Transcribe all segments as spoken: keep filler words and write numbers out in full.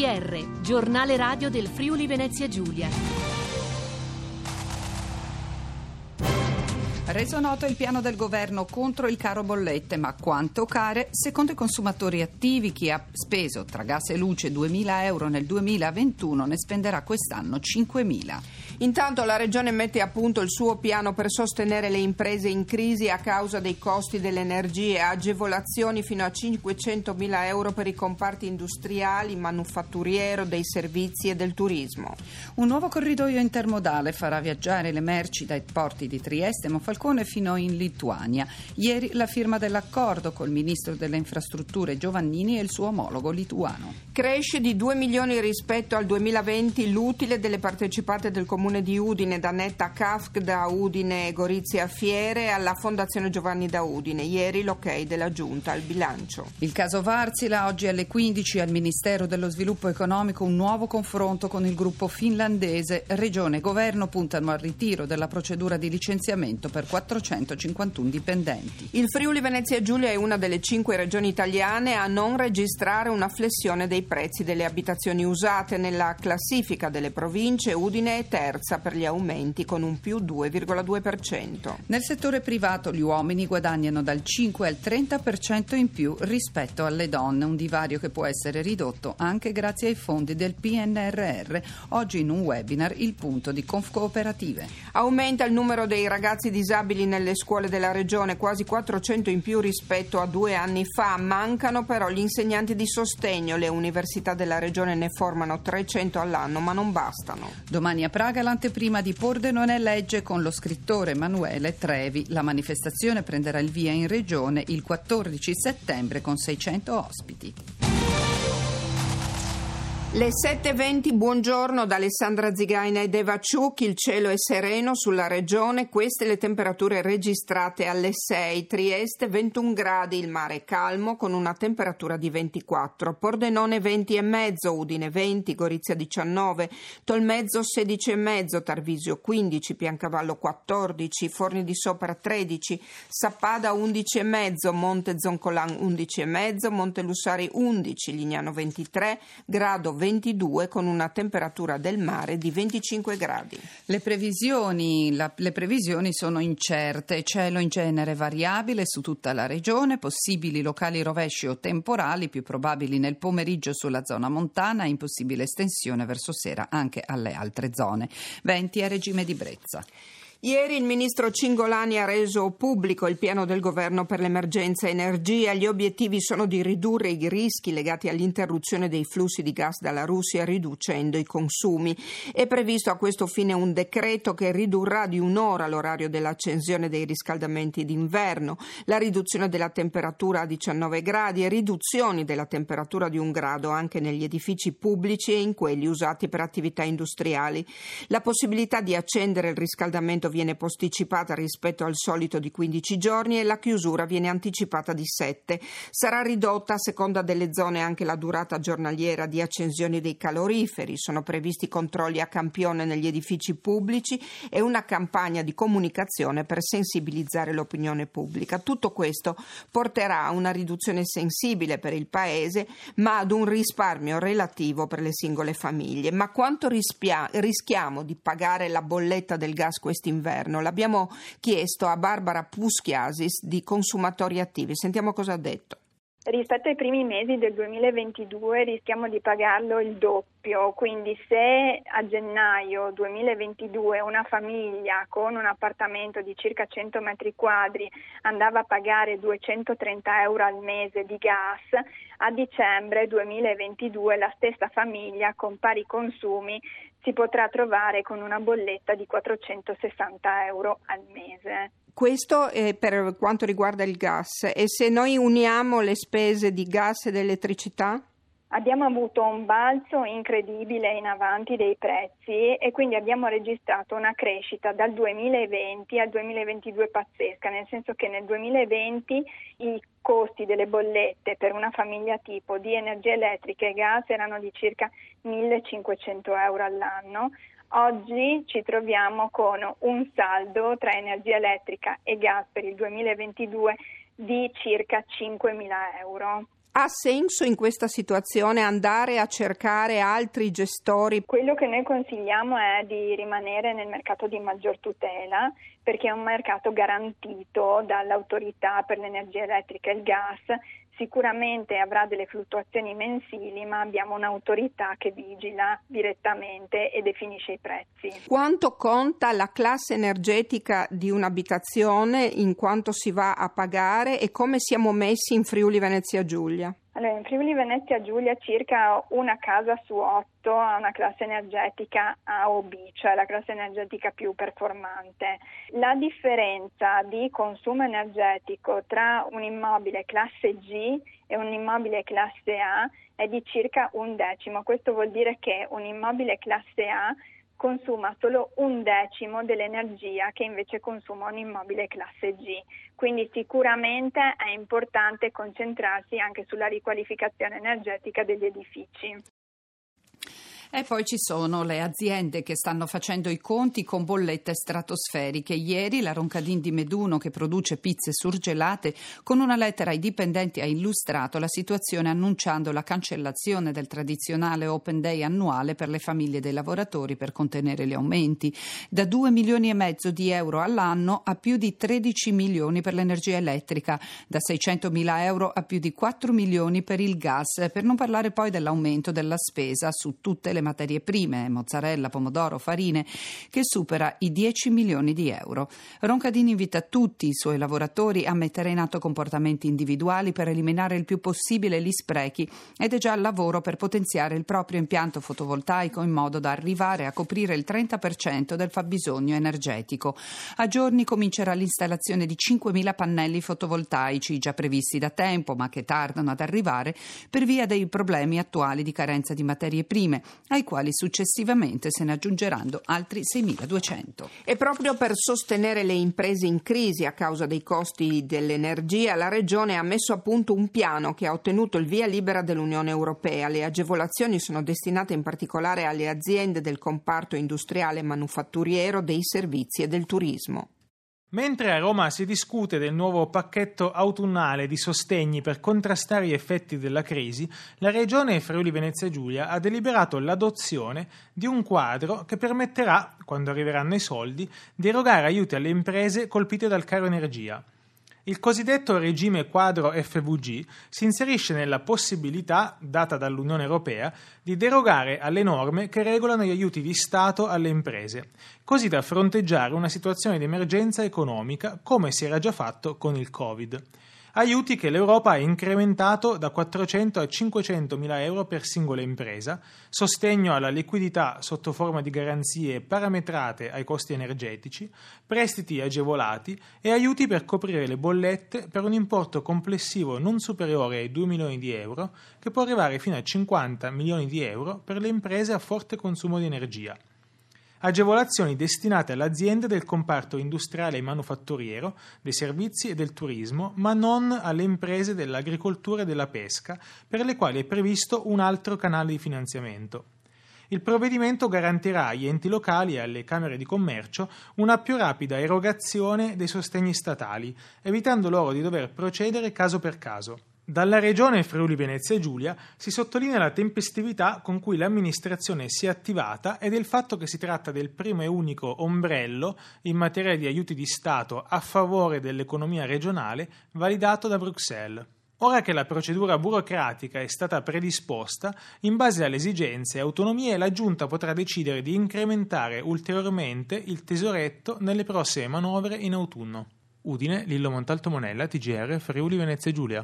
R, giornale radio del Friuli Venezia Giulia. Reso noto il piano del governo contro il caro bollette, ma quanto care? Secondo i consumatori attivi, chi ha speso tra gas e luce duemila euro nel duemilaventuno ne spenderà quest'anno cinquemila. Intanto la Regione mette a punto il suo piano per sostenere le imprese in crisi a causa dei costi dell'energia, agevolazioni fino a cinquecentomila euro per i comparti industriali, manufatturiero, dei servizi e del turismo. Un nuovo corridoio intermodale farà viaggiare le merci dai porti di Trieste e Monfalcone fino in Lituania. Ieri la firma dell'accordo col ministro delle infrastrutture Giovannini e il suo omologo lituano. Cresce di due milioni rispetto al duemilaventi l'utile delle partecipate del Comune di Udine, da Netta C A F C, da Udine Gorizia Fiere alla Fondazione Giovanni da Udine. Ieri l'ok della Giunta al bilancio. Il caso Wärtsilä, oggi alle quindici al Ministero dello Sviluppo Economico un nuovo confronto con il gruppo finlandese. Regione e governo puntano al ritiro della procedura di licenziamento per quattrocentocinquantuno dipendenti. Il Friuli Venezia Giulia è una delle cinque regioni italiane a non registrare una flessione dei prezzi delle abitazioni usate. Nella classifica delle province Udine è terza per gli aumenti con un più due virgola due per cento. Nel settore privato gli uomini guadagnano dal cinque al trenta per cento in più rispetto alle donne, un divario che può essere ridotto anche grazie ai fondi del P N R R. Oggi in un webinar il punto di Confcooperative. Aumenta il numero dei ragazzi disabili nelle scuole della regione, quasi quattrocento in più rispetto a due anni fa. Mancano però gli insegnanti di sostegno. Le università della regione ne formano trecento all'anno, ma non bastano. Domani a Praga l'anteprima di Pordenone legge con lo scrittore Emanuele Trevi. La manifestazione prenderà il via in regione il quattordici settembre con seicento ospiti. Le sette e venti, buongiorno da Alessandra Zigaina ed Eva Ciucchi. Il cielo è sereno sulla regione, queste le temperature registrate alle sei. Trieste ventuno gradi, il mare è calmo con una temperatura di ventiquattro. Pordenone venti e mezzo, Udine venti, Gorizia diciannove, Tolmezzo sedici e mezzo, Tarvisio quindici, Piancavallo quattordici, Forni di Sopra tredici, Sappada undici e mezzo, Monte Zoncolan undici e mezzo, Monte Lussari undici, Lignano ventitré, Grado ventidue con una temperatura del mare di venticinque gradi. Le previsioni, la, le previsioni sono incerte, cielo in genere variabile su tutta la regione, possibili locali rovesci o temporali, più probabili nel pomeriggio sulla zona montana, impossibile estensione verso sera anche alle altre zone. Venti a regime di brezza. Ieri il ministro Cingolani ha reso pubblico il piano del governo per l'emergenza energia. Gli obiettivi sono di ridurre i rischi legati all'interruzione dei flussi di gas dalla Russia riducendo i consumi. È previsto a questo fine un decreto che ridurrà di un'ora l'orario dell'accensione dei riscaldamenti d'inverno, la riduzione della temperatura a diciannove gradi e riduzioni della temperatura di un grado anche negli edifici pubblici e in quelli usati per attività industriali. La possibilità di accendere il riscaldamento viene posticipata rispetto al solito di quindici giorni e la chiusura viene anticipata di sette. Sarà ridotta a seconda delle zone anche la durata giornaliera di accensione dei caloriferi. Sono previsti controlli a campione negli edifici pubblici e una campagna di comunicazione per sensibilizzare l'opinione pubblica. Tutto questo porterà a una riduzione sensibile per il Paese, ma ad un risparmio relativo per le singole famiglie. Ma quanto rispia- rischiamo di pagare la bolletta del gas quest'inverno? L'abbiamo chiesto a Barbara Puschiasis di Consumatori Attivi. Sentiamo cosa ha detto. Rispetto ai primi mesi del duemilaventidue rischiamo di pagarlo il doppio, quindi se a gennaio duemilaventidue una famiglia con un appartamento di circa cento metri quadri andava a pagare duecentotrenta euro al mese di gas, a dicembre duemilaventidue la stessa famiglia con pari consumi si potrà trovare con una bolletta di quattrocentosessanta euro al mese. Questo è per quanto riguarda il gas. E se noi uniamo le spese di gas ed elettricità? Abbiamo avuto un balzo incredibile in avanti dei prezzi e quindi abbiamo registrato una crescita dal duemilaventi al duemilaventidue pazzesca, nel senso che nel duemilaventi i costi delle bollette per una famiglia tipo di energia elettrica e gas erano di circa millecinquecento euro all'anno. Oggi ci troviamo con un saldo tra energia elettrica e gas per il duemilaventidue di circa cinquemila euro. Ha senso in questa situazione andare a cercare altri gestori? Quello che noi consigliamo è di rimanere nel mercato di maggior tutela, perché è un mercato garantito dall'autorità per l'energia elettrica e il gas. Sicuramente avrà delle fluttuazioni mensili, ma abbiamo un'autorità che vigila direttamente e definisce i prezzi. Quanto conta la classe energetica di un'abitazione in quanto si va a pagare e come siamo messi in Friuli Venezia Giulia? Allora, in Friuli Venezia Giulia circa una casa su otto ha una classe energetica A o B, cioè la classe energetica più performante. La differenza di consumo energetico tra un immobile classe G e un immobile classe A è di circa un decimo. Questo vuol dire che un immobile classe A consuma solo un decimo dell'energia che invece consuma un immobile classe G. Quindi sicuramente è importante concentrarsi anche sulla riqualificazione energetica degli edifici. E poi ci sono le aziende che stanno facendo i conti con bollette stratosferiche. Ieri la Roncadin di Meduno, che produce pizze surgelate, con una lettera ai dipendenti ha illustrato la situazione annunciando la cancellazione del tradizionale Open Day annuale per le famiglie dei lavoratori per contenere gli aumenti. Da due milioni e mezzo di euro all'anno a più di tredici milioni per l'energia elettrica, da seicentomila euro a più di quattro milioni per il gas, per non parlare poi dell'aumento della spesa su tutte le le materie prime, mozzarella, pomodoro, farine, che supera i dieci milioni di euro. Roncadin invita tutti i suoi lavoratori a mettere in atto comportamenti individuali per eliminare il più possibile gli sprechi ed è già al lavoro per potenziare il proprio impianto fotovoltaico in modo da arrivare a coprire il trenta per cento del fabbisogno energetico. A giorni comincerà l'installazione di cinquemila pannelli fotovoltaici già previsti da tempo ma che tardano ad arrivare per via dei problemi attuali di carenza di materie prime, ai quali successivamente se ne aggiungeranno altri seimiladuecento. E proprio per sostenere le imprese in crisi a causa dei costi dell'energia, la Regione ha messo a punto un piano che ha ottenuto il via libera dell'Unione Europea. Le agevolazioni sono destinate in particolare alle aziende del comparto industriale manufatturiero, dei servizi e del turismo. Mentre a Roma si discute del nuovo pacchetto autunnale di sostegni per contrastare gli effetti della crisi, la Regione Friuli Venezia Giulia ha deliberato l'adozione di un quadro che permetterà, quando arriveranno i soldi, di erogare aiuti alle imprese colpite dal caro energia. Il cosiddetto regime quadro F V G si inserisce nella possibilità, data dall'Unione Europea, di derogare alle norme che regolano gli aiuti di Stato alle imprese, così da fronteggiare una situazione di emergenza economica come si era già fatto con il Covid. Aiuti che l'Europa ha incrementato da quattrocento a cinquecentomila euro per singola impresa, sostegno alla liquidità sotto forma di garanzie parametrate ai costi energetici, prestiti agevolati e aiuti per coprire le bollette per un importo complessivo non superiore ai due milioni di euro, che può arrivare fino a cinquanta milioni di euro per le imprese a forte consumo di energia. Agevolazioni destinate alle aziende del comparto industriale e manufatturiero, dei servizi e del turismo, ma non alle imprese dell'agricoltura e della pesca, per le quali è previsto un altro canale di finanziamento. Il provvedimento garantirà agli enti locali e alle camere di commercio una più rapida erogazione dei sostegni statali, evitando loro di dover procedere caso per caso. Dalla Regione Friuli Venezia Giulia si sottolinea la tempestività con cui l'amministrazione si è attivata e del fatto che si tratta del primo e unico ombrello in materia di aiuti di Stato a favore dell'economia regionale validato da Bruxelles. Ora che la procedura burocratica è stata predisposta, in base alle esigenze e autonomie la Giunta potrà decidere di incrementare ulteriormente il tesoretto nelle prossime manovre in autunno. Udine, Lillo Montalto Monella, T G R, Friuli Venezia Giulia.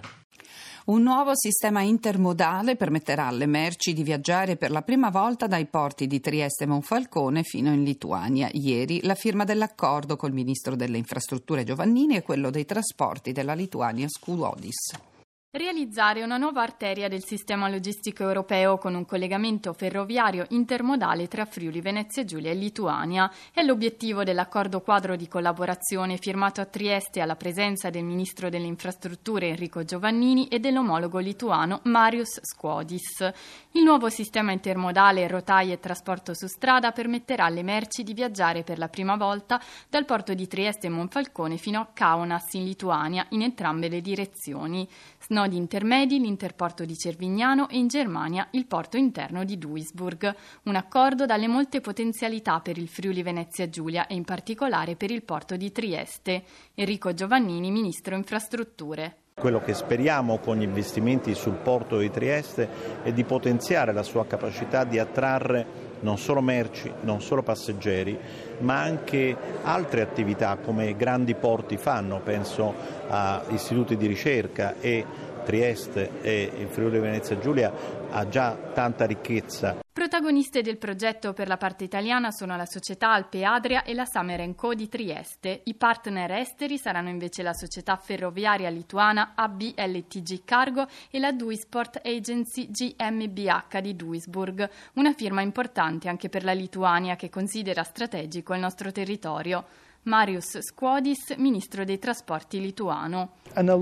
Un nuovo sistema intermodale permetterà alle merci di viaggiare per la prima volta dai porti di Trieste e Monfalcone fino in Lituania. Ieri la firma dell'accordo col ministro delle infrastrutture Giovannini e quello dei trasporti della Lituania Skuodis. Realizzare una nuova arteria del sistema logistico europeo con un collegamento ferroviario intermodale tra Friuli Venezia Giulia e Lituania è l'obiettivo dell'accordo quadro di collaborazione firmato a Trieste alla presenza del ministro delle infrastrutture Enrico Giovannini e dell'omologo lituano Marius Skuodis. Il nuovo sistema intermodale rotaie e trasporto su strada permetterà alle merci di viaggiare per la prima volta dal porto di Trieste e Monfalcone fino a Kaunas in Lituania in entrambe le direzioni. Snod nodi intermedi l'interporto di Cervignano e in Germania il porto interno di Duisburg. Un accordo dalle molte potenzialità per il Friuli Venezia Giulia e in particolare per il porto di Trieste. Enrico Giovannini, Ministro Infrastrutture. Quello che speriamo con gli investimenti sul porto di Trieste è di potenziare la sua capacità di attrarre non solo merci, non solo passeggeri, ma anche altre attività come grandi porti fanno, penso a istituti di ricerca, e Trieste e il Friuli Venezia Giulia ha già tanta ricchezza. Protagoniste del progetto per la parte italiana sono la società Alpe Adria e la Summer and Co di Trieste. I partner esteri saranno invece la società ferroviaria lituana A B L T G Cargo e la Duisport Agency G M B H di Duisburg, una firma importante anche per la Lituania che considera strategico il nostro territorio. Marius Skuodis, ministro dei trasporti lituano.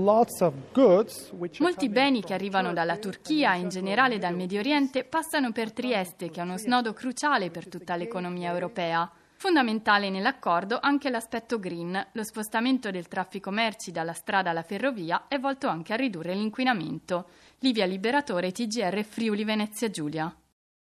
Molti beni che arrivano dalla Turchia e in generale dal Medio Oriente passano per Trieste, che è uno snodo cruciale per tutta l'economia europea. Fondamentale nell'accordo anche l'aspetto green. Lo spostamento del traffico merci dalla strada alla ferrovia è volto anche a ridurre l'inquinamento. Livia Liberatore, T G R Friuli Venezia Giulia.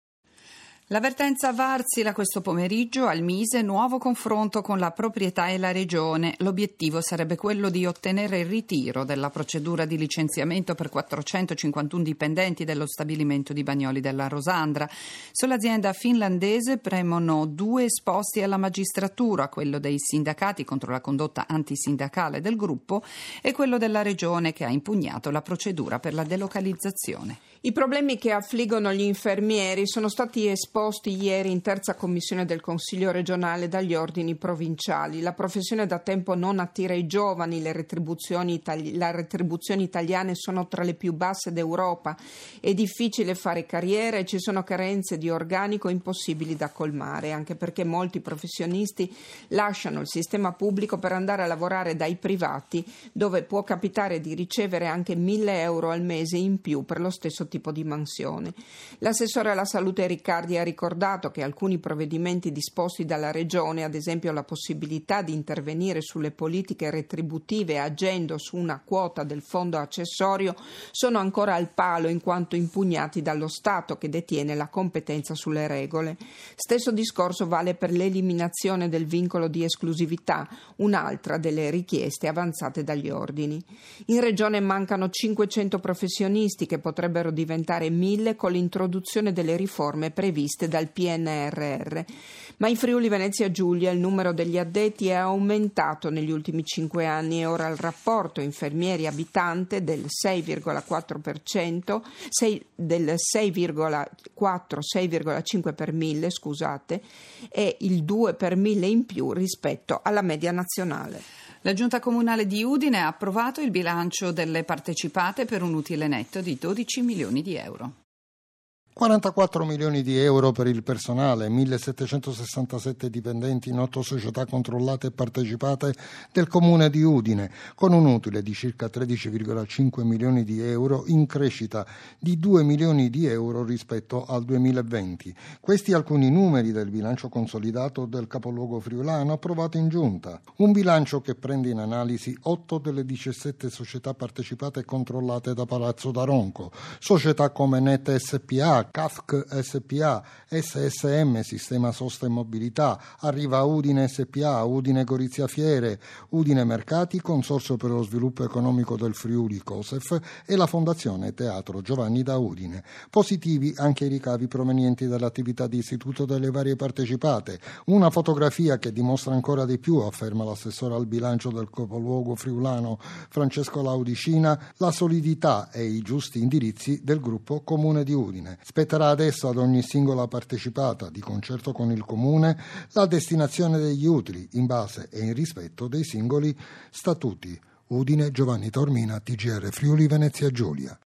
L'avvertenza Varsila questo pomeriggio al Mise, nuovo confronto con la proprietà e la regione. L'obiettivo sarebbe quello di ottenere il ritiro della procedura di licenziamento per quattrocentocinquantuno dipendenti dello stabilimento di Bagnoli della Rosandra. Sull'azienda finlandese premono due esposti alla magistratura, quello dei sindacati contro la condotta antisindacale del gruppo e quello della regione che ha impugnato la procedura per la delocalizzazione. I problemi che affliggono gli infermieri sono stati esposti ieri in terza commissione del Consiglio regionale dagli ordini provinciali. La professione da tempo non attira i giovani, le retribuzioni, itali- le retribuzioni italiane sono tra le più basse d'Europa, è difficile fare carriera e ci sono carenze di organico impossibili da colmare, anche perché molti professionisti lasciano il sistema pubblico per andare a lavorare dai privati, dove può capitare di ricevere anche mille euro al mese in più per lo stesso tipo di mansione. L'assessore alla salute Riccardi ha ricordato che alcuni provvedimenti disposti dalla Regione, ad esempio la possibilità di intervenire sulle politiche retributive agendo su una quota del fondo accessorio, sono ancora al palo in quanto impugnati dallo Stato che detiene la competenza sulle regole. Stesso discorso vale per l'eliminazione del vincolo di esclusività, un'altra delle richieste avanzate dagli ordini. In Regione mancano cinquecento professionisti che potrebbero diventare mille con l'introduzione delle riforme previste dal P N R R. Ma in Friuli Venezia Giulia il numero degli addetti è aumentato negli ultimi cinque anni e ora il rapporto infermieri-abitante del sei virgola quattro per cento, sei, del sei virgola quattro sei virgola cinque per mille, scusate, è il due per mille in più rispetto alla media nazionale. La Giunta Comunale di Udine ha approvato il bilancio delle partecipate per un utile netto di dodici milioni di euro. quarantaquattro milioni di euro per il personale, millesettecentosessantasette dipendenti in otto società controllate e partecipate del Comune di Udine, con un utile di circa tredici virgola cinque milioni di euro, in crescita di due milioni di euro rispetto al duemilaventi. Questi alcuni numeri del bilancio consolidato del capoluogo friulano approvato in Giunta. Un bilancio che prende in analisi otto delle diciassette società partecipate e controllate da Palazzo d'Aronco, società come Net S P A, C A F C S P A, S S M Sistema Sosta e Mobilità, Arriva Udine S P A, Udine Gorizia Fiere, Udine Mercati, Consorzio per lo Sviluppo Economico del Friuli COSEF e la Fondazione Teatro Giovanni da Udine. Positivi anche i ricavi provenienti dall'attività di istituto delle varie partecipate. Una fotografia che dimostra ancora di più, afferma l'assessore al bilancio del capoluogo friulano Francesco Laudicina, la solidità e i giusti indirizzi del gruppo Comune di Udine. Spetterà adesso ad ogni singola partecipata, di concerto con il Comune, la destinazione degli utili in base e in rispetto dei singoli statuti. Udine, Giovanni Tormina, T G R Friuli Venezia Giulia.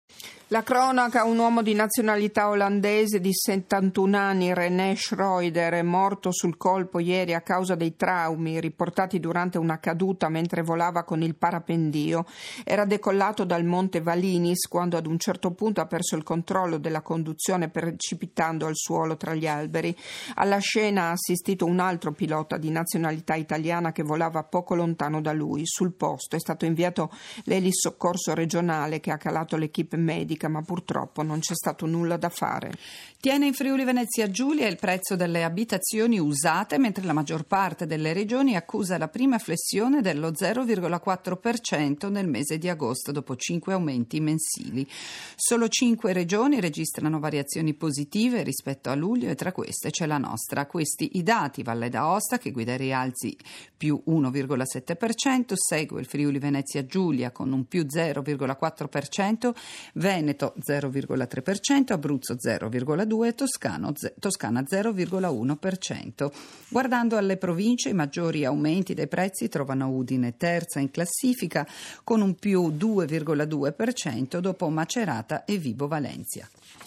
La cronaca: un uomo di nazionalità olandese di settantuno anni, René Schroeder, è morto sul colpo ieri a causa dei traumi riportati durante una caduta mentre volava con il parapendio. Era decollato dal monte Valinis quando ad un certo punto ha perso il controllo della conduzione precipitando al suolo tra gli alberi. Alla scena ha assistito un altro pilota di nazionalità italiana che volava poco lontano da lui. Sul posto è stato inviato l'elis soccorso regionale che ha calato l'equipe medica, ma purtroppo non c'è stato nulla da fare. Tiene in Friuli Venezia Giulia il prezzo delle abitazioni usate, mentre la maggior parte delle regioni accusa la prima flessione dello zero virgola quattro per cento nel mese di agosto dopo cinque aumenti mensili. Solo cinque regioni registrano variazioni positive rispetto a luglio e tra queste c'è la nostra. Questi i dati: Valle d'Aosta che guida i rialzi più uno virgola sette per cento, segue il Friuli Venezia Giulia con un più zero virgola quattro per cento, Veneto zero virgola tre per cento, Abruzzo zero virgola due per cento, Toscano, Toscana zero virgola uno per cento. Guardando alle province, i maggiori aumenti dei prezzi trovano Udine terza in classifica con un più due virgola due per cento dopo Macerata e Vibo Valencia.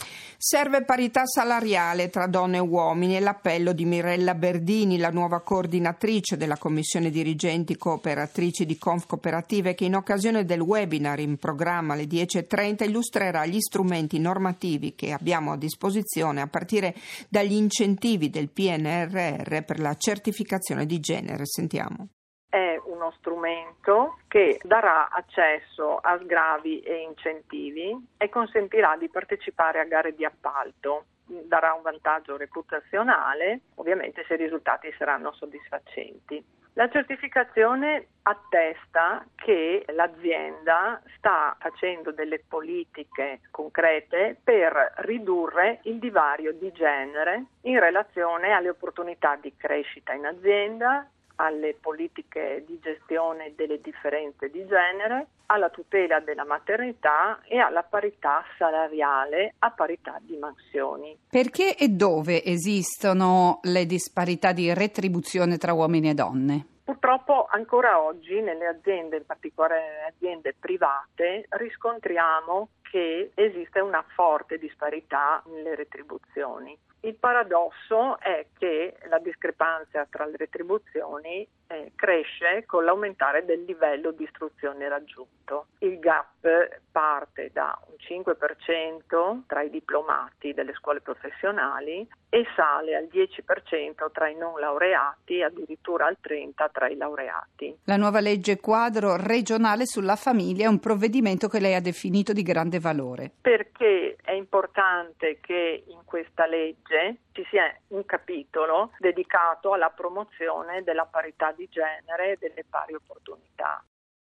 Serve parità salariale tra donne e uomini, è l'appello di Mirella Berdini, la nuova coordinatrice della Commissione Dirigenti Cooperatrici di Confcooperative, che in occasione del webinar in programma alle dieci e trenta illustrerà gli strumenti normativi che abbiamo a disposizione a partire dagli incentivi del P N R R per la certificazione di genere. Sentiamo. È uno strumento che darà accesso a sgravi e incentivi e consentirà di partecipare a gare di appalto. Darà un vantaggio reputazionale, ovviamente se i risultati saranno soddisfacenti. La certificazione attesta che l'azienda sta facendo delle politiche concrete per ridurre il divario di genere in relazione alle opportunità di crescita in azienda, alle politiche di gestione delle differenze di genere, alla tutela della maternità e alla parità salariale a parità di mansioni. Perché e dove esistono le disparità di retribuzione tra uomini e donne? Purtroppo ancora oggi nelle aziende, in particolare nelle aziende private, riscontriamo che esiste una forte disparità nelle retribuzioni. Il paradosso è che la discrepanza tra le retribuzioni eh, cresce con l'aumentare del livello di istruzione raggiunto. Il gap parte da un cinque per cento tra i diplomati delle scuole professionali e sale al dieci per cento tra i non laureati e addirittura al trenta per cento tra i laureati. La nuova legge quadro regionale sulla famiglia è un provvedimento che lei ha definito di grande valore. Perché è importante che in questa legge ci sia un capitolo dedicato alla promozione della parità di genere e delle pari opportunità.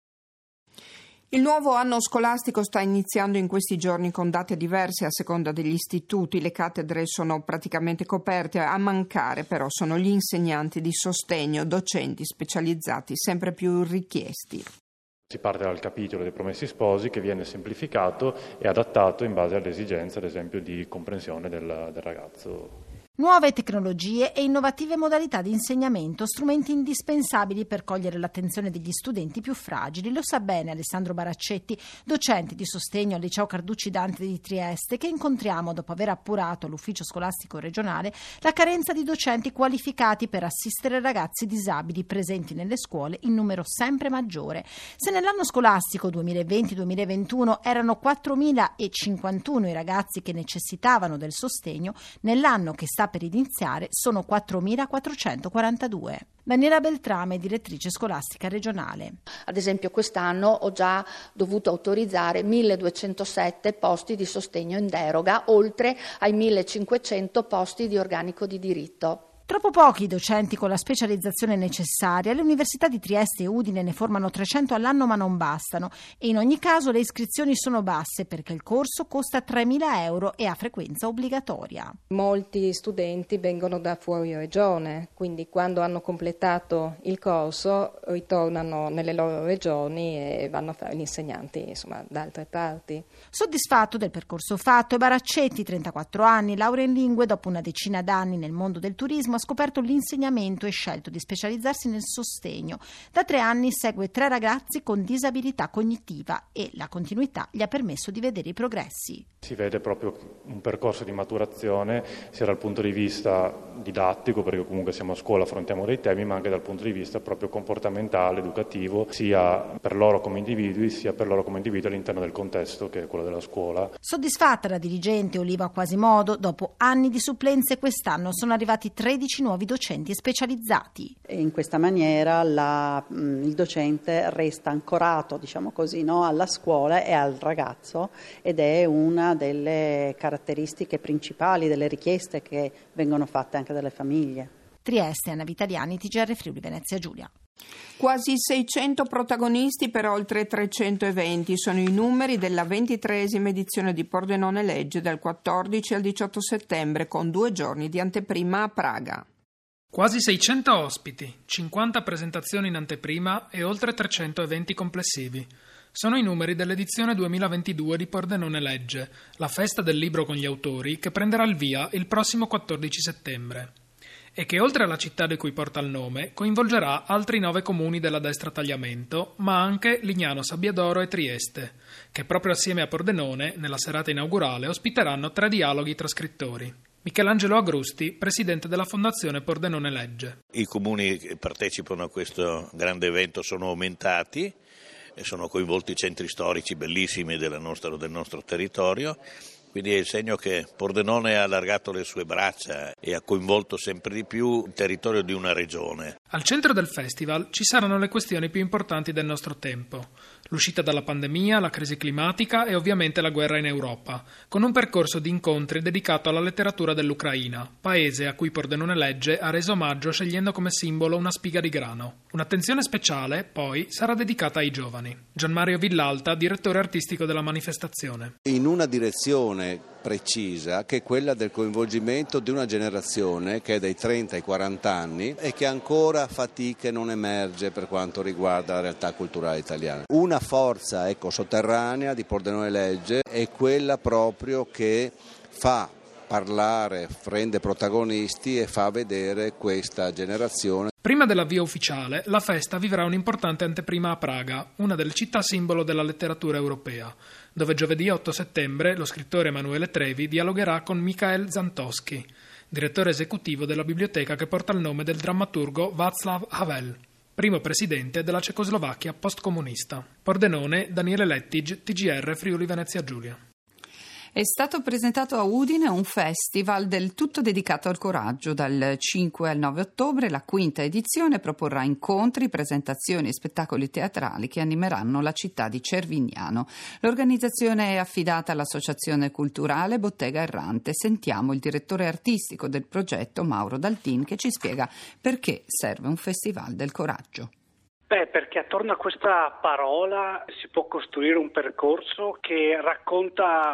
Il nuovo anno scolastico sta iniziando in questi giorni con date diverse a seconda degli istituti. Le cattedre sono praticamente coperte, a mancare però sono gli insegnanti di sostegno, docenti specializzati sempre più richiesti. Si parte dal capitolo dei Promessi Sposi che viene semplificato e adattato in base alle esigenze, ad esempio, di comprensione del, del ragazzo. Nuove tecnologie e innovative modalità di insegnamento, strumenti indispensabili per cogliere l'attenzione degli studenti più fragili. Lo sa bene Alessandro Baraccetti, docente di sostegno al Liceo Carducci Dante di Trieste, che incontriamo dopo aver appurato all'ufficio scolastico regionale la carenza di docenti qualificati per assistere ragazzi disabili presenti nelle scuole in numero sempre maggiore. Se nell'anno scolastico duemilaventi duemilaventuno erano quattromilacinquantuno i ragazzi che necessitavano del sostegno, nell'anno che sta per iniziare sono quattromilaquattrocentoquarantadue. Daniela Beltrame, direttrice scolastica regionale. Ad esempio quest'anno ho già dovuto autorizzare milleduecentosette posti di sostegno in deroga, oltre ai millecinquecento posti di organico di diritto. Troppo pochi docenti con la specializzazione necessaria. Le università di Trieste e Udine ne formano trecento all'anno, ma non bastano. E in ogni caso le iscrizioni sono basse perché il corso costa tremila euro e ha frequenza obbligatoria. Molti studenti vengono da fuori regione, quindi quando hanno completato il corso ritornano nelle loro regioni e vanno a fare gli insegnanti, insomma, da altre parti. Soddisfatto del percorso fatto, Baraccetti, trentaquattro anni, laurea in lingue, dopo una decina d'anni nel mondo del turismo, ha scoperto l'insegnamento e scelto di specializzarsi nel sostegno. Da tre anni segue tre ragazzi con disabilità cognitiva e la continuità gli ha permesso di vedere i progressi. Si vede proprio un percorso di maturazione sia dal punto di vista didattico, perché comunque siamo a scuola, affrontiamo dei temi, ma anche dal punto di vista proprio comportamentale, educativo, sia per loro come individui, sia per loro come individui all'interno del contesto che è quello della scuola. Soddisfatta la dirigente Oliva Quasimodo, dopo anni di supplenze quest'anno sono arrivati tredici nuovi docenti specializzati. E in questa maniera la, il docente resta ancorato, diciamo così, no, alla scuola e al ragazzo, ed è una delle caratteristiche principali, delle richieste che vengono fatte anche dalle famiglie. Trieste, Anna Vitaliani, T G R Friuli Venezia Giulia. Quasi seicento protagonisti per oltre trecento eventi sono i numeri della ventitreesima edizione di Pordenone Legge dal quattordici al diciotto settembre, con due giorni di anteprima a Praga. Quasi seicento ospiti, cinquanta presentazioni in anteprima e oltre trecento eventi complessivi. Sono i numeri dell'edizione duemilaventidue di Pordenone Legge, la festa del libro con gli autori che prenderà il via il prossimo quattordici settembre. E che oltre alla città di cui porta il nome, coinvolgerà altri nove comuni della destra tagliamento, ma anche Lignano, Sabbiadoro e Trieste, che proprio assieme a Pordenone, nella serata inaugurale, ospiteranno tre dialoghi tra scrittori. Michelangelo Agrusti, presidente della Fondazione Pordenone Legge. I comuni che partecipano a questo grande evento sono aumentati e sono coinvolti centri storici bellissimi del nostro, del nostro territorio. Quindi è il segno che Pordenone ha allargato le sue braccia e ha coinvolto sempre di più il territorio di una regione. Al centro del festival ci saranno le questioni più importanti del nostro tempo. L'uscita dalla pandemia, la crisi climatica e ovviamente la guerra in Europa, con un percorso di incontri dedicato alla letteratura dell'Ucraina, paese a cui Pordenone Legge ha reso omaggio scegliendo come simbolo una spiga di grano. Un'attenzione speciale, poi, sarà dedicata ai giovani. Gianmario Villalta, direttore artistico della manifestazione. In una direzione precisa, che è quella del coinvolgimento di una generazione che è dai trenta ai quaranta anni e che ancora fatica e non emerge per quanto riguarda la realtà culturale italiana. Una forza ecco, sotterranea di Pordenone Legge è quella proprio che fa parlare, rende protagonisti e fa vedere questa generazione. Prima dell'avvio ufficiale, la festa vivrà un'importante anteprima a Praga, una delle città simbolo della letteratura europea, dove giovedì otto settembre lo scrittore Emanuele Trevi dialogherà con Michael Zantowski, direttore esecutivo della biblioteca che porta il nome del drammaturgo Václav Havel, primo presidente della Cecoslovacchia postcomunista. Pordenone, Daniele Lettig, T G R Friuli Venezia Giulia. È stato presentato a Udine un festival del tutto dedicato al coraggio. Dal cinque al nove ottobre la quinta edizione proporrà incontri, presentazioni e spettacoli teatrali che animeranno la città di Cervignano. L'organizzazione è affidata all'Associazione Culturale Bottega Errante. Sentiamo il direttore artistico del progetto, Mauro Daltin, che ci spiega perché serve un festival del coraggio. Beh, perché attorno a questa parola si può costruire un percorso che racconta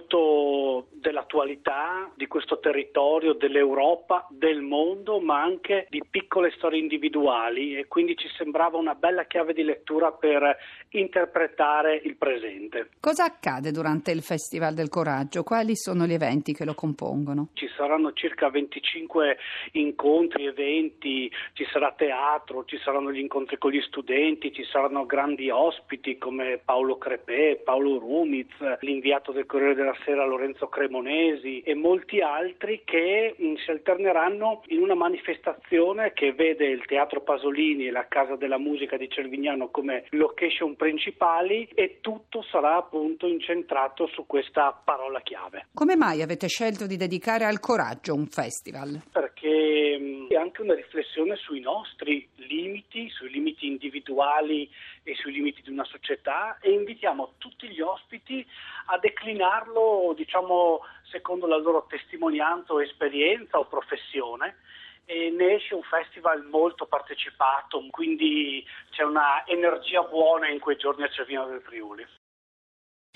molto dell'attualità di questo territorio, dell'Europa, del mondo, ma anche di piccole storie individuali, e quindi ci sembrava una bella chiave di lettura per interpretare il presente. Cosa accade durante il Festival del Coraggio? Quali sono gli eventi che lo compongono? Ci saranno circa venticinque incontri, eventi, ci sarà teatro, ci saranno gli incontri con gli studenti, ci saranno grandi ospiti come Paolo Crepè, Paolo Rumiz, l'inviato del Corriere della Sera Lorenzo Cremonesi e molti altri che mh, si alterneranno in una manifestazione che vede il Teatro Pasolini e la Casa della Musica di Cervignano come location principali, e tutto sarà appunto incentrato su questa parola chiave. Come mai avete scelto di dedicare al coraggio un festival? Perché mh, è anche una riflessione sui nostri limiti, sui limiti individuali e sui limiti di una società, e invitiamo tutti gli ospiti a declinarlo, diciamo, secondo la loro testimonianza o esperienza o professione, e ne esce un festival molto partecipato, quindi c'è una energia buona in quei giorni a Cervignano del Friuli.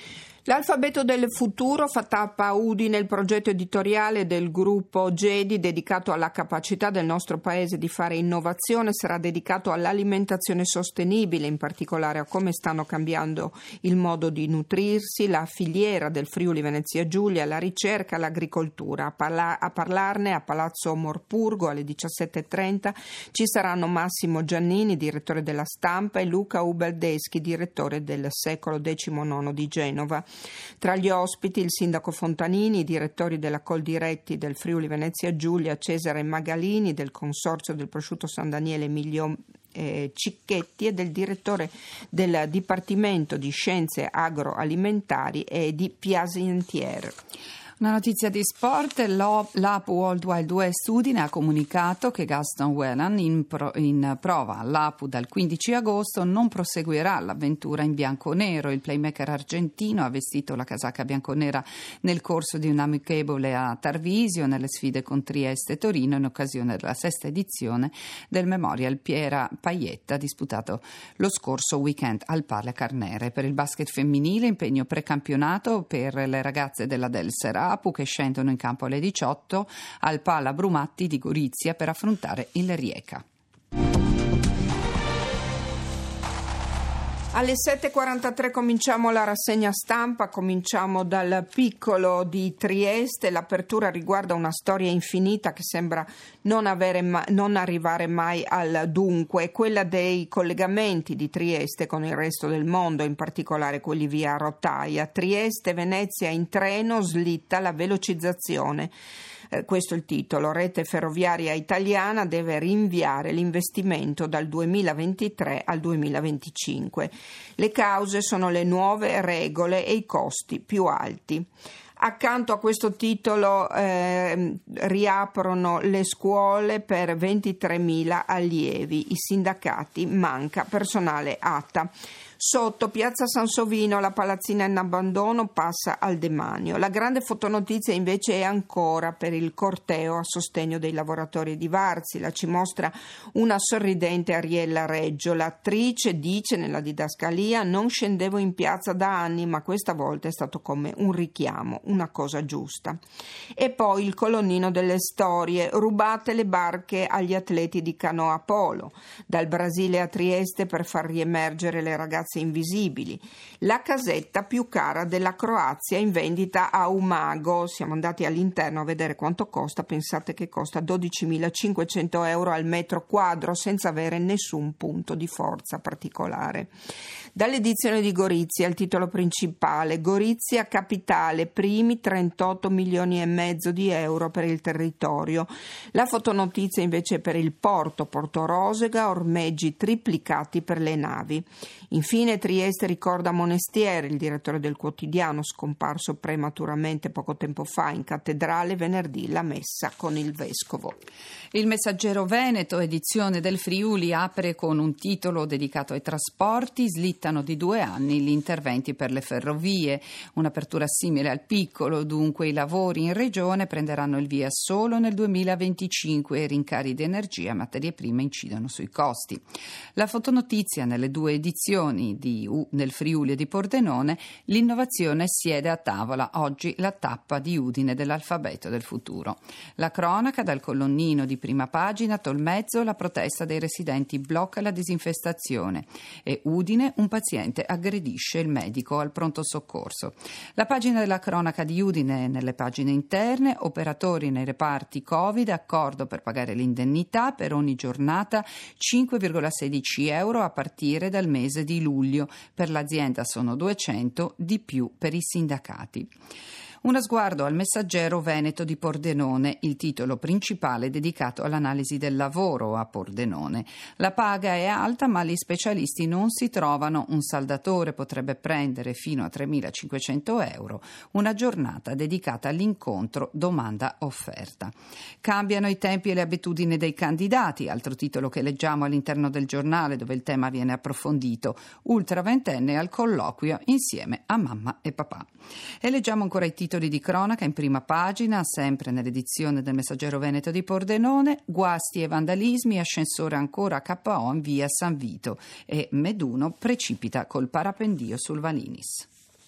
L'alfabeto del futuro fa tappa a Udine, il progetto editoriale del gruppo Gedi dedicato alla capacità del nostro paese di fare innovazione sarà dedicato all'alimentazione sostenibile, in particolare a come stanno cambiando il modo di nutrirsi, la filiera del Friuli Venezia Giulia, la ricerca, l'agricoltura. A, parla- a parlarne a Palazzo Morpurgo alle diciassette e trenta ci saranno Massimo Giannini, direttore della Stampa, e Luca Ubaldeschi, direttore del Secolo diciannove di Genova. Tra gli ospiti il sindaco Fontanini, i direttori della Coldiretti del Friuli Venezia Giulia, Cesare Magalini, del Consorzio del Prosciutto San Daniele Emilio eh, Cicchetti, e del direttore del Dipartimento di Scienze Agroalimentari e di Piasentier. Una notizia di sport, l'A P U World Wide West Udine ha comunicato che Gaston Whelan, in, pro, in prova all'A P U dal quindici agosto, non proseguirà l'avventura in bianconero. Il playmaker argentino ha vestito la casacca bianconera nel corso di un amichevole a Tarvisio nelle sfide con Trieste e Torino in occasione della sesta edizione del Memorial Piera Paietta disputato lo scorso weekend al Pale Carnere. Per il basket femminile, impegno precampionato per le ragazze della Delser A P U che scendono in campo alle diciotto al Pala Brumatti di Gorizia per affrontare il Rijeka. Alle sette e quarantatré cominciamo la rassegna stampa, cominciamo dal piccolo di Trieste. L'apertura riguarda una storia infinita che sembra non, avere ma- non arrivare mai al dunque, quella dei collegamenti di Trieste con il resto del mondo, in particolare quelli via rotaia. Trieste-Venezia in treno, slitta la velocizzazione. Eh, questo è il titolo. Rete ferroviaria italiana deve rinviare l'investimento dal duemilaventitré al duemilaventicinque. Le cause sono le nuove regole e i costi più alti. Accanto a questo titolo eh, riaprono le scuole per ventitremila allievi, i sindacati, manca personale A T A. Sotto Piazza Sansovino la palazzina in abbandono passa al demanio. La grande fotonotizia invece è ancora per il corteo a sostegno dei lavoratori di Varzi. La ci mostra una sorridente Ariella Reggio. L'attrice dice nella didascalia: non scendevo in piazza da anni, ma questa volta è stato come un richiamo, una cosa giusta. E poi il colonnino delle storie: rubate le barche agli atleti di canoa polo, dal Brasile a Trieste per far riemergere le ragazze invisibili. La casetta più cara della Croazia in vendita a Umago. Siamo andati all'interno a vedere quanto costa. Pensate che costa dodicimilacinquecento euro al metro quadro, senza avere nessun punto di forza particolare. Dall'edizione di Gorizia il titolo principale: Gorizia capitale, primi trentotto milioni e mezzo di euro per il territorio. La fotonotizia invece è per il porto, Porto Rosega, ormeggi triplicati per le navi. Infine Trieste ricorda Monestieri, il direttore del quotidiano, scomparso prematuramente poco tempo fa. In cattedrale venerdì la messa con il vescovo. Il Messaggero Veneto, edizione del Friuli, apre con un titolo dedicato ai trasporti. Slittano di due anni gli interventi per le ferrovie. Un'apertura simile al piccolo, dunque i lavori in regione prenderanno il via solo nel duemilaventicinque e i rincari di energia e materie prime incidono sui costi. La fotonotizia nelle due edizioni di U nel Friuli e di Pordenone: l'innovazione siede a tavola, oggi la tappa di Udine dell'alfabeto del futuro. La cronaca dal colonnino di prima pagina: Tolmezzo, la protesta dei residenti blocca la disinfestazione, e Udine, un paziente aggredisce il medico al pronto soccorso. La pagina della cronaca di Udine nelle pagine interne: operatori nei reparti Covid, accordo per pagare l'indennità per ogni giornata, cinque virgola sedici euro a partire dal mese di luglio. Per l'azienda sono duecento, di più per i sindacati. Uno sguardo al Messaggero Veneto di Pordenone, il titolo principale dedicato all'analisi del lavoro a Pordenone. La paga è alta, ma gli specialisti non si trovano. Un saldatore potrebbe prendere fino a tremilacinquecento euro. Una giornata dedicata all'incontro domanda-offerta. Cambiano i tempi e le abitudini dei candidati, altro titolo che leggiamo all'interno del giornale, dove il tema viene approfondito. Ultraventenne al colloquio insieme a mamma e papà. E leggiamo ancora i titoli di cronaca in prima pagina, sempre nell'edizione del Messaggero Veneto di Pordenone: guasti e vandalismi, ascensore ancora a K O in via San Vito, e Meduno precipita col parapendio sul Valinis.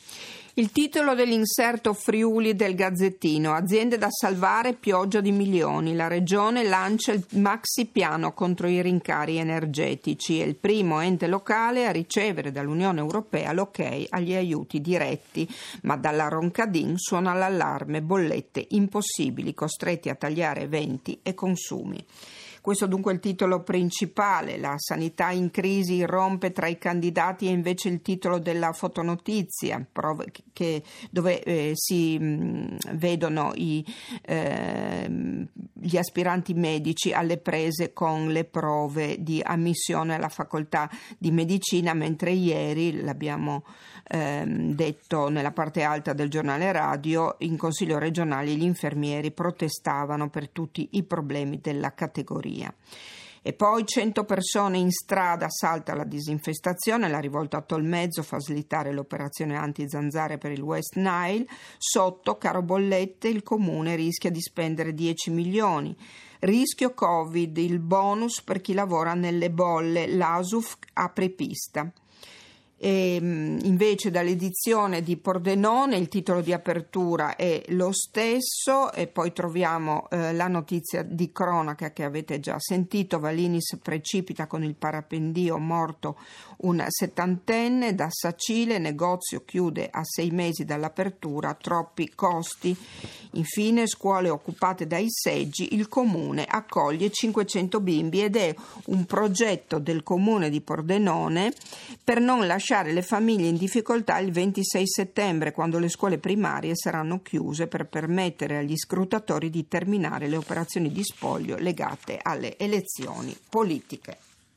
Il titolo dell'inserto Friuli del Gazzettino: aziende da salvare, pioggia di milioni. La regione lancia il maxi piano contro i rincari energetici. È il primo ente locale a ricevere dall'Unione Europea l'ok agli aiuti diretti, ma dalla Roncadin suona l'allarme: bollette impossibili, costretti a tagliare eventi e consumi. Questo dunque è il titolo principale. La sanità in crisi irrompe tra i candidati, è invece il titolo della fotonotizia, prove che, dove eh, si mh, vedono i, eh, gli aspiranti medici alle prese con le prove di ammissione alla facoltà di medicina, mentre ieri, l'abbiamo eh, detto nella parte alta del giornale radio, in Consiglio regionale gli infermieri protestavano per tutti i problemi della categoria. E poi cento persone in strada, salta la disinfestazione, la rivolta a Tolmezzo fa slittare l'operazione anti-zanzare per il West Nile. Sotto, caro bollette, il comune rischia di spendere dieci milioni. Rischio Covid, il bonus per chi lavora nelle bolle, l'A S U F apre pista. E invece dall'edizione di Pordenone il titolo di apertura è lo stesso, e poi troviamo eh, la notizia di cronaca che avete già sentito: Valinis precipita con il parapendio, morto un settantenne. Da Sacile, negozio chiude a sei mesi dall'apertura, troppi costi. Infine, scuole occupate dai seggi, il comune accoglie cinquecento bimbi, ed è un progetto del comune di Pordenone per non lasciare le famiglie in difficoltà il ventisei settembre, quando le scuole primarie saranno chiuse, per permettere agli scrutatori di terminare le operazioni di spoglio legate alle elezioni politiche.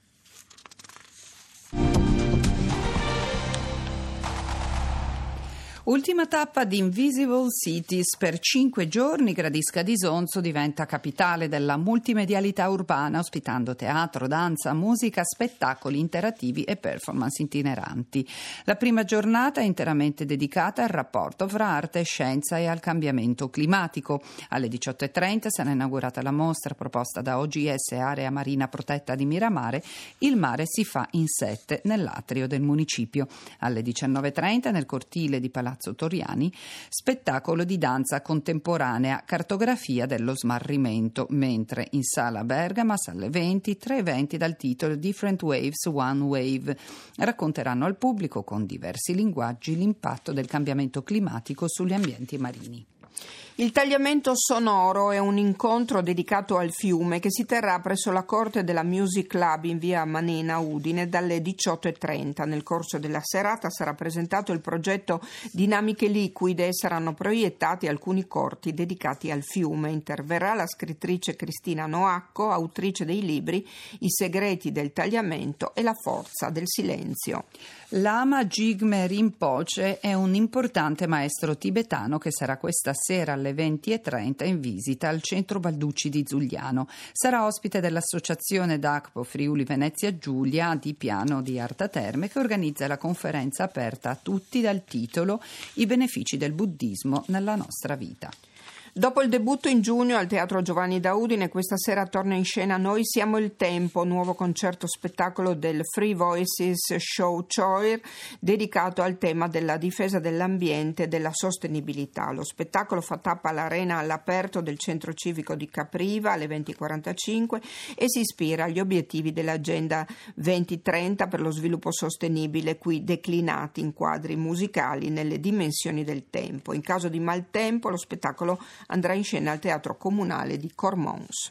Ultima tappa di Invisible Cities. Per cinque giorni Gradisca di Sonzo diventa capitale della multimedialità urbana, ospitando teatro, danza, musica, spettacoli interattivi e performance itineranti. La prima giornata è interamente dedicata al rapporto fra arte e scienza e al cambiamento climatico. Alle diciotto e trenta sarà inaugurata la mostra proposta da O G S, Area Marina Protetta di Miramare. Il mare si fa in sette, nell'atrio del municipio. Alle diciannove e trenta nel cortile di Palazzo Toriani, spettacolo di danza contemporanea, cartografia dello smarrimento, mentre in sala Bergamas alle venti tre eventi dal titolo Different Waves, One Wave racconteranno al pubblico con diversi linguaggi l'impatto del cambiamento climatico sugli ambienti marini. Il tagliamento sonoro è un incontro dedicato al fiume che si terrà presso la corte della Music Club in via Manena Udine dalle diciotto e trenta. Nel corso della serata sarà presentato il progetto Dinamiche Liquide e saranno proiettati alcuni corti dedicati al fiume. Interverrà la scrittrice Cristina Noacco, autrice dei libri I segreti del tagliamento e La forza del silenzio. Lama Jigme Rinpoche è un importante maestro tibetano che sarà questa sera alle venti e trenta in visita al centro Balducci di Zugliano. Sarà ospite dell'associazione Dakpo Friuli Venezia Giulia di Piano di Arta Terme, che organizza la conferenza aperta a tutti dal titolo I benefici del buddismo nella nostra vita. Dopo il debutto in giugno al Teatro Giovanni da Udine, questa sera torna in scena Noi siamo il tempo, nuovo concerto spettacolo del Free Voices Show Choir dedicato al tema della difesa dell'ambiente e della sostenibilità. Lo spettacolo fa tappa all'arena all'aperto del centro civico di Capriva alle venti e quarantacinque e si ispira agli obiettivi dell'Agenda duemilatrenta per lo sviluppo sostenibile, qui declinati in quadri musicali nelle dimensioni del tempo. In caso di maltempo lo spettacolo andrà in scena al Teatro Comunale di Cormons.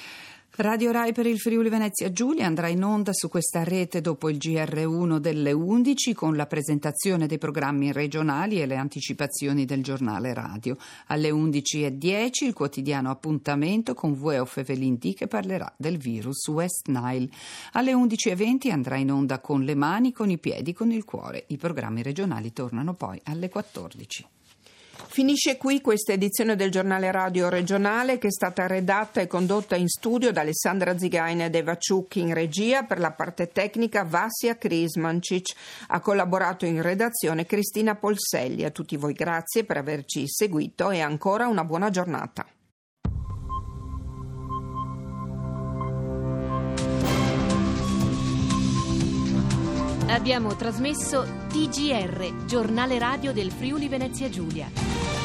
Radio Rai per il Friuli Venezia Giulia andrà in onda su questa rete dopo il G R uno delle undici con la presentazione dei programmi regionali e le anticipazioni del giornale radio. Alle undici e dieci il quotidiano Appuntamento con Vue Fevelin che parlerà del virus West Nile. Alle undici e venti andrà in onda Con le mani, con i piedi, con il cuore. I programmi regionali tornano poi alle quattordici. Finisce qui questa edizione del giornale radio regionale, che è stata redatta e condotta in studio da Alessandra Zigaina ed Eva Ciucchi, in regia. Per la parte tecnica Vassia Krismancic, ha collaborato in redazione Cristina Polselli. A tutti voi grazie per averci seguito e ancora una buona giornata. Abbiamo trasmesso T G R, giornale radio del Friuli Venezia Giulia.